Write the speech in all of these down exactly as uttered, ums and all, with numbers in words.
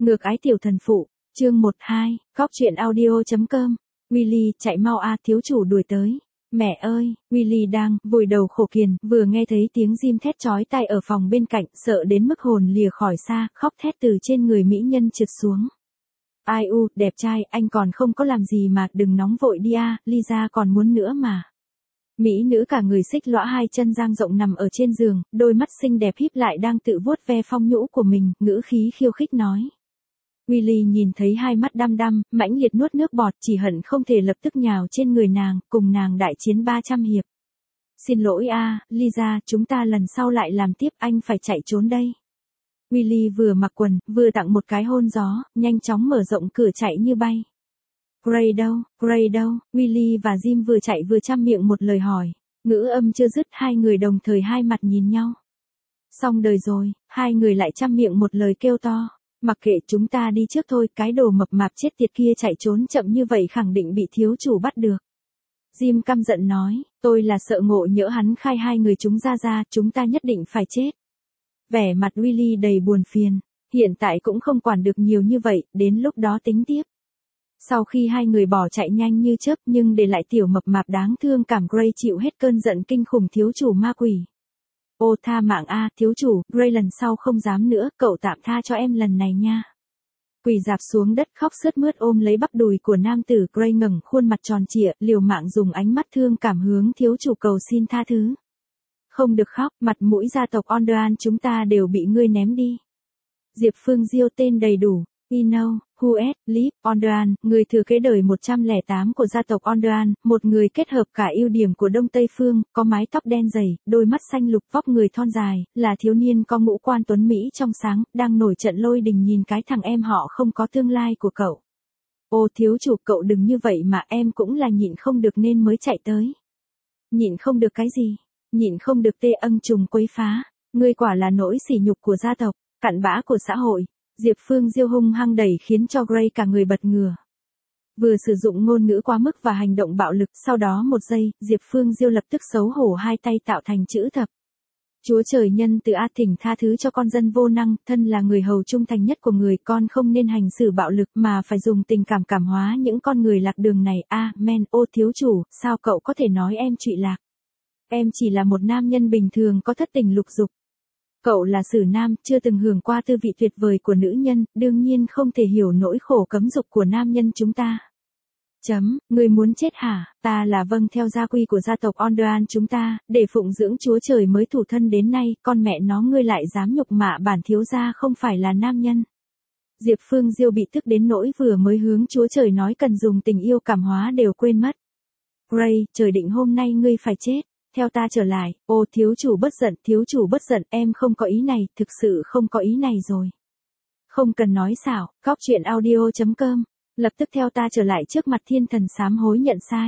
Ngược ái tiểu thần phụ, chương một hai, góc truyện audio chấm com. Willy, chạy mau a, thiếu chủ đuổi tới. Mẹ ơi, Willy đang vùi đầu khổ kiền, vừa nghe thấy tiếng Jim thét chói tai ở phòng bên cạnh, sợ đến mức hồn lìa khỏi xa, khóc thét từ trên người mỹ nhân trượt xuống. Ai u, đẹp trai, anh còn không có làm gì mà, đừng nóng vội đi a, Lisa còn muốn nữa mà. Mỹ nữ cả người xích lõa hai chân dang rộng nằm ở trên giường, đôi mắt xinh đẹp híp lại đang tự vuốt ve phong nhũ của mình, ngữ khí khiêu khích nói. Willy nhìn thấy hai mắt đăm đăm, mãnh liệt nuốt nước bọt, chỉ hận không thể lập tức nhào trên người nàng, cùng nàng đại chiến ba trăm hiệp. Xin lỗi a, Lisa, chúng ta lần sau lại làm tiếp, anh phải chạy trốn đây. Willy vừa mặc quần, vừa tặng một cái hôn gió, nhanh chóng mở rộng cửa chạy như bay. Gray đâu, Gray đâu, Willy và Jim vừa chạy vừa chăm miệng một lời hỏi. Ngữ âm chưa dứt, hai người đồng thời hai mặt nhìn nhau. Xong đời rồi, hai người lại chăm miệng một lời kêu to. Mặc kệ, chúng ta đi trước thôi, cái đồ mập mạp chết tiệt kia chạy trốn chậm như vậy khẳng định bị thiếu chủ bắt được. Jim căm giận nói, tôi là sợ ngộ nhỡ hắn khai hai người chúng ra ra, chúng ta nhất định phải chết. Vẻ mặt Willy đầy buồn phiền, hiện tại cũng không quản được nhiều như vậy, đến lúc đó tính tiếp. Sau khi hai người bỏ chạy nhanh như chớp nhưng để lại tiểu mập mạp đáng thương cảm Gray chịu hết cơn giận kinh khủng thiếu chủ ma quỷ. Ô tha mạng a, thiếu chủ, Gray lần sau không dám nữa, cậu tạm tha cho em lần này nha. Quỳ dạp xuống đất khóc sướt mướt ôm lấy bắp đùi của nam tử, Gray ngẩng khuôn mặt tròn trịa, liều mạng dùng ánh mắt thương cảm hướng thiếu chủ cầu xin tha thứ. Không được khóc, mặt mũi gia tộc Onderan chúng ta đều bị ngươi ném đi. Diệp Phương Diêu tên đầy đủ. Ino, Huet, Lip, Onderan, người thừa kế đời một trăm lẻ tám của gia tộc Onderan, một người kết hợp cả ưu điểm của Đông Tây Phương, có mái tóc đen dày, đôi mắt xanh lục, vóc người thon dài, là thiếu niên có ngũ quan tuấn Mỹ trong sáng, đang nổi trận lôi đình nhìn cái thằng em họ không có tương lai của cậu. Ô thiếu chủ, cậu đừng như vậy mà, em cũng là nhịn không được nên mới chạy tới. Nhịn không được cái gì? Nhịn không được tê âng trùng quấy phá. Ngươi quả là nỗi sỉ nhục của gia tộc, cặn bã của xã hội. Diệp Phương Diêu hung hăng đẩy khiến cho Gray cả người bật ngửa. Vừa sử dụng ngôn ngữ quá mức và hành động bạo lực, sau đó một giây, Diệp Phương Diêu lập tức xấu hổ hai tay tạo thành chữ thập. Chúa trời nhân từ A thỉnh tha thứ cho con dân vô năng, thân là người hầu trung thành nhất của người, con không nên hành xử bạo lực mà phải dùng tình cảm cảm hóa những con người lạc đường này. Amen. Ô thiếu chủ, sao cậu có thể nói em trụy lạc? Em chỉ là một nam nhân bình thường có thất tình lục dục. Cậu là sử nam, chưa từng hưởng qua tư vị tuyệt vời của nữ nhân, đương nhiên không thể hiểu nỗi khổ cấm dục của nam nhân chúng ta. Chấm, ngươi muốn chết hả? Ta là vâng theo gia quy của gia tộc Onderan chúng ta, để phụng dưỡng chúa trời mới thủ thân đến nay, con mẹ nó ngươi lại dám nhục mạ bản thiếu gia không phải là nam nhân. Diệp Phương Diêu bị tức đến nỗi vừa mới hướng chúa trời nói cần dùng tình yêu cảm hóa đều quên mất. Gray, trời định hôm nay ngươi phải chết. Theo ta trở lại, ô thiếu chủ bất giận, thiếu chủ bất giận, em không có ý này, thực sự không có ý này rồi. Không cần nói xảo, góc truyện audio chấm com, lập tức theo ta trở lại trước mặt thiên thần sám hối nhận sai.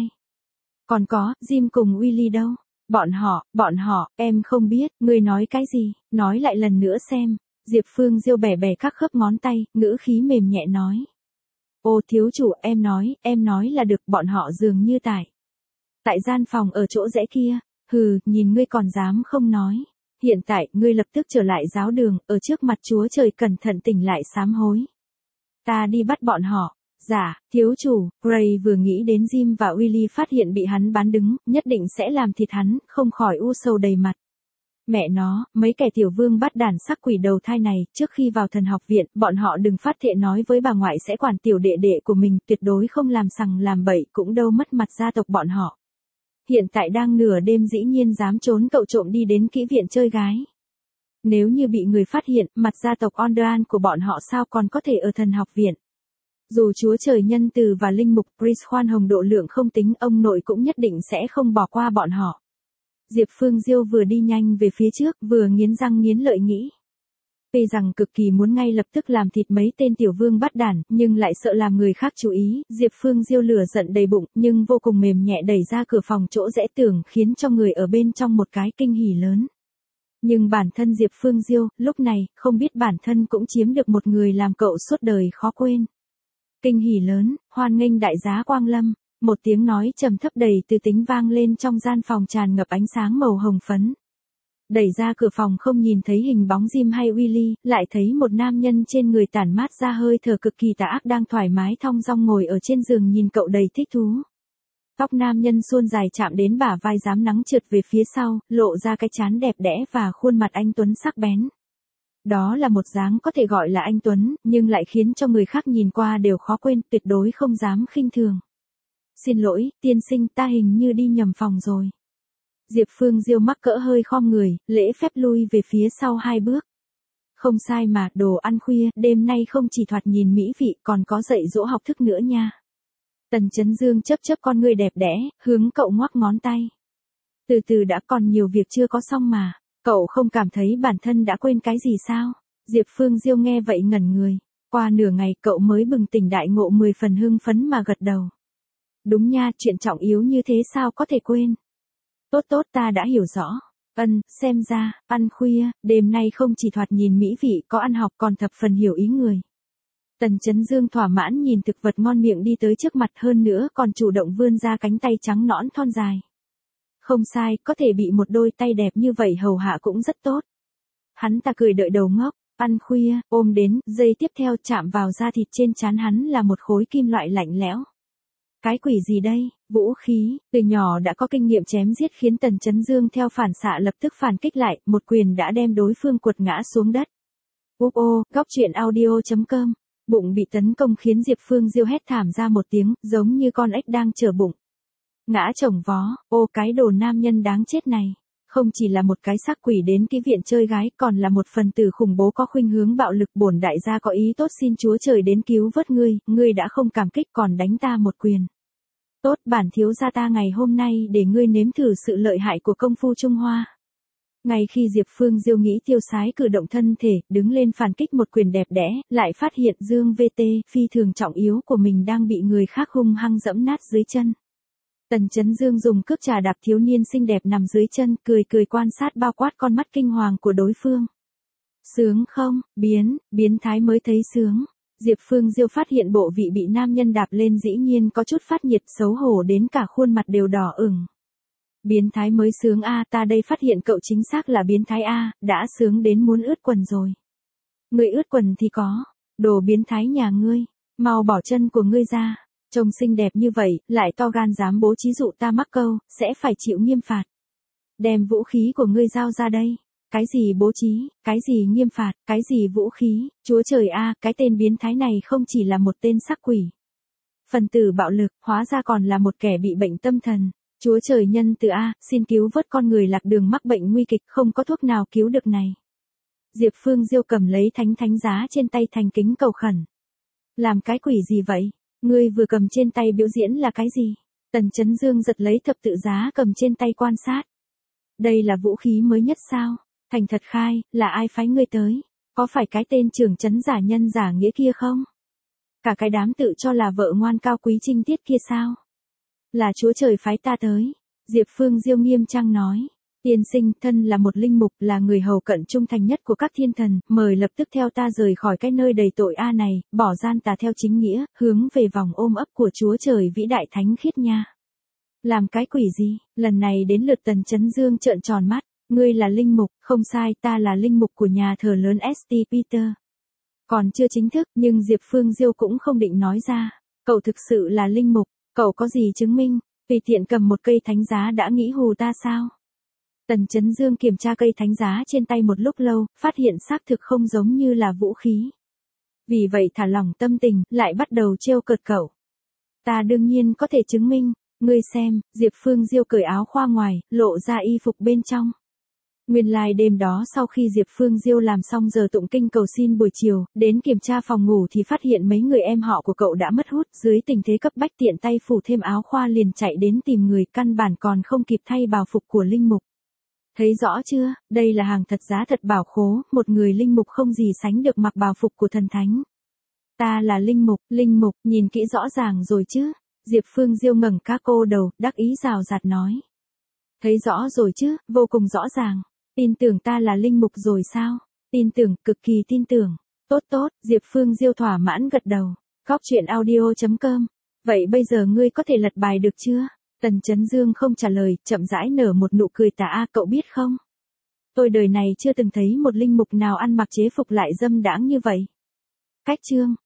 Còn có, Jim cùng Willy đâu? Bọn họ, bọn họ, em không biết, ngươi nói cái gì, nói lại lần nữa xem. Diệp Phương Diêu bẻ bẻ các khớp ngón tay, ngữ khí mềm nhẹ nói. Ô thiếu chủ, em nói, em nói là được, bọn họ dường như tại. Tại gian phòng ở chỗ rẽ kia. Hừ, nhìn ngươi còn dám không nói. Hiện tại, ngươi lập tức trở lại giáo đường, ở trước mặt chúa trời cẩn thận tỉnh lại sám hối. Ta đi bắt bọn họ. Dạ, thiếu chủ, Gray vừa nghĩ đến Jim và Willy phát hiện bị hắn bán đứng, nhất định sẽ làm thịt hắn, không khỏi u sầu đầy mặt. Mẹ nó, mấy kẻ tiểu vương bắt đàn sắc quỷ đầu thai này, trước khi vào thần học viện, bọn họ đừng phát thệ nói với bà ngoại sẽ quản tiểu đệ đệ của mình, tuyệt đối không làm sằng làm bậy, cũng đâu mất mặt gia tộc bọn họ. Hiện tại đang nửa đêm dĩ nhiên dám trốn cậu trộm đi đến kỹ viện chơi gái. Nếu như bị người phát hiện, mặt gia tộc Onderan của bọn họ sao còn có thể ở thần học viện. Dù chúa trời nhân từ và linh mục Chris khoan hồng độ lượng không tính, ông nội cũng nhất định sẽ không bỏ qua bọn họ. Diệp Phương Diêu vừa đi nhanh về phía trước, vừa nghiến răng nghiến lợi nghĩ. Tuy rằng cực kỳ muốn ngay lập tức làm thịt mấy tên tiểu vương bắt đản, nhưng lại sợ làm người khác chú ý, Diệp Phương Diêu lửa giận đầy bụng, nhưng vô cùng mềm nhẹ đẩy ra cửa phòng chỗ rẽ tường, khiến cho người ở bên trong một cái kinh hỉ lớn. Nhưng bản thân Diệp Phương Diêu, lúc này, không biết bản thân cũng chiếm được một người làm cậu suốt đời khó quên. Kinh hỉ lớn, hoan nghênh đại giá Quang Lâm, một tiếng nói trầm thấp đầy từ tính vang lên trong gian phòng tràn ngập ánh sáng màu hồng phấn. Đẩy ra cửa phòng không nhìn thấy hình bóng Jim hay Willy, lại thấy một nam nhân trên người tản mát ra hơi thở cực kỳ tà ác đang thoải mái thong dong ngồi ở trên giường nhìn cậu đầy thích thú. Tóc nam nhân suôn dài chạm đến bả vai rám nắng trượt về phía sau, lộ ra cái trán đẹp đẽ và khuôn mặt anh tuấn sắc bén. Đó là một dáng có thể gọi là anh tuấn, nhưng lại khiến cho người khác nhìn qua đều khó quên, tuyệt đối không dám khinh thường. Xin lỗi, tiên sinh, ta hình như đi nhầm phòng rồi. Diệp Phương Diêu mắc cỡ hơi khom người, lễ phép lui về phía sau hai bước. Không sai mà, đồ ăn khuya, đêm nay không chỉ thoạt nhìn mỹ vị còn có dạy dỗ học thức nữa nha. Tần Chấn Dương chớp chớp con ngươi đẹp đẽ, hướng cậu ngoắc ngón tay. Từ từ đã, còn nhiều việc chưa có xong mà, cậu không cảm thấy bản thân đã quên cái gì sao? Diệp Phương Diêu nghe vậy ngẩn người, qua nửa ngày cậu mới bừng tỉnh đại ngộ mười phần hưng phấn mà gật đầu. Đúng nha, chuyện trọng yếu như thế sao có thể quên. Tốt tốt, ta đã hiểu rõ. Ân, xem ra, ăn khuya, đêm nay không chỉ thoạt nhìn mỹ vị có ăn học còn thập phần hiểu ý người. Tần Chấn Dương thỏa mãn nhìn thực vật ngon miệng đi tới trước mặt, hơn nữa còn chủ động vươn ra cánh tay trắng nõn thon dài. Không sai, có thể bị một đôi tay đẹp như vậy hầu hạ cũng rất tốt. Hắn ta cười đợi đầu ngốc, ăn khuya, ôm đến, giây tiếp theo chạm vào da thịt trên trán hắn là một khối kim loại lạnh lẽo. Cái quỷ gì đây, vũ khí, từ nhỏ đã có kinh nghiệm chém giết khiến Tần Chấn Dương theo phản xạ lập tức phản kích lại, một quyền đã đem đối phương quật ngã xuống đất. Úp ô, góc truyện audio chấm com. Bụng bị tấn công khiến Diệp Phương Diêu hét thảm ra một tiếng, giống như con ếch đang chở bụng. Ngã chồng vó, ô cái đồ nam nhân đáng chết này. Không chỉ là một cái xác quỷ đến kỹ viện chơi gái, còn là một phần tử khủng bố có khuynh hướng bạo lực. Bổn đại gia có ý tốt xin Chúa trời đến cứu vớt ngươi, ngươi đã không cảm kích còn đánh ta một quyền. Tốt, bản thiếu gia ta ngày hôm nay để ngươi nếm thử sự lợi hại của công phu Trung Hoa. Ngay khi Diệp Phương Diêu nghĩ tiêu sái cử động thân thể, đứng lên phản kích một quyền đẹp đẽ, lại phát hiện dương vê tê, phi thường trọng yếu của mình đang bị người khác hung hăng dẫm nát dưới chân. Tần Chấn Dương dùng cước trà đạp thiếu niên xinh đẹp nằm dưới chân, cười cười quan sát bao quát con mắt kinh hoàng của đối phương. Sướng không, biến, biến thái mới thấy sướng. Diệp Phương Diêu phát hiện bộ vị bị nam nhân đạp lên dĩ nhiên có chút phát nhiệt, xấu hổ đến cả khuôn mặt đều đỏ ửng. Biến thái mới sướng a, ta đây phát hiện cậu chính xác là biến thái a, đã sướng đến muốn ướt quần rồi. Người ướt quần thì có, đồ biến thái nhà ngươi, mau bỏ chân của ngươi ra, trông xinh đẹp như vậy, lại to gan dám bố trí dụ ta mắc câu, sẽ phải chịu nghiêm phạt. Đem vũ khí của ngươi giao ra đây. Cái gì bố trí, cái gì nghiêm phạt, cái gì vũ khí, chúa trời a, cái tên biến thái này không chỉ là một tên sắc quỷ. Phần tử bạo lực, hóa ra còn là một kẻ bị bệnh tâm thần. Chúa trời nhân từ a, xin cứu vớt con người lạc đường mắc bệnh nguy kịch, không có thuốc nào cứu được này. Diệp Phương Diêu cầm lấy thánh thánh giá trên tay thành kính cầu khẩn. Làm cái quỷ gì vậy? Ngươi vừa cầm trên tay biểu diễn là cái gì? Tần Chấn Dương giật lấy thập tự giá cầm trên tay quan sát. Đây là vũ khí mới nhất sao? Thành thật khai, là ai phái ngươi tới? Có phải cái tên trưởng trấn giả nhân giả nghĩa kia không? Cả cái đám tự cho là vợ ngoan cao quý trinh tiết kia sao? Là Chúa trời phái ta tới. Diệp Phương Diêu nghiêm trang nói. Tiên sinh, thân là một linh mục, là người hầu cận trung thành nhất của các thiên thần, mời lập tức theo ta rời khỏi cái nơi đầy tội a này, bỏ gian tà theo chính nghĩa, hướng về vòng ôm ấp của Chúa trời vĩ đại thánh khiết nha. Làm cái quỷ gì? Lần này đến lượt Tần Chấn Dương trợn tròn mắt. Ngươi là linh mục, không sai, ta là linh mục của nhà thờ lớn ét tê Peter. Còn chưa chính thức, nhưng Diệp Phương Diêu cũng không định nói ra. Cậu thực sự là linh mục, cậu có gì chứng minh? Tùy tiện cầm một cây thánh giá đã nghĩ hù ta sao? Tần Chấn Dương kiểm tra cây thánh giá trên tay một lúc lâu, phát hiện xác thực không giống như là vũ khí. Vì vậy thả lỏng tâm tình, lại bắt đầu trêu cợt cậu. Ta đương nhiên có thể chứng minh, ngươi xem, Diệp Phương Diêu cởi áo khoa ngoài, lộ ra y phục bên trong. Nguyên lai like đêm đó sau khi Diệp Phương Diêu làm xong giờ tụng kinh cầu xin buổi chiều, đến kiểm tra phòng ngủ thì phát hiện mấy người em họ của cậu đã mất hút, dưới tình thế cấp bách tiện tay phủ thêm áo khoa liền chạy đến tìm người, căn bản còn không kịp thay bào phục của linh mục. Thấy rõ chưa, đây là hàng thật giá thật bảo khố, một người linh mục không gì sánh được mặc bào phục của thần thánh. Ta là linh mục, linh mục, nhìn kỹ rõ ràng rồi chứ. Diệp Phương Diêu ngẩng cá cô đầu, đắc ý rào rạt nói. Thấy rõ rồi chứ, vô cùng rõ ràng. Tin tưởng ta là linh mục rồi sao? Tin tưởng, cực kỳ tin tưởng. Tốt tốt, Diệp Phương Diêu thỏa mãn gật đầu. Góc truyện audio chấm com. Vậy bây giờ ngươi có thể lật bài được chưa? Tần Chấn Dương không trả lời, chậm rãi nở một nụ cười tà a, cậu biết không? Tôi đời này chưa từng thấy một linh mục nào ăn mặc chế phục lại dâm đãng như vậy. Cách chương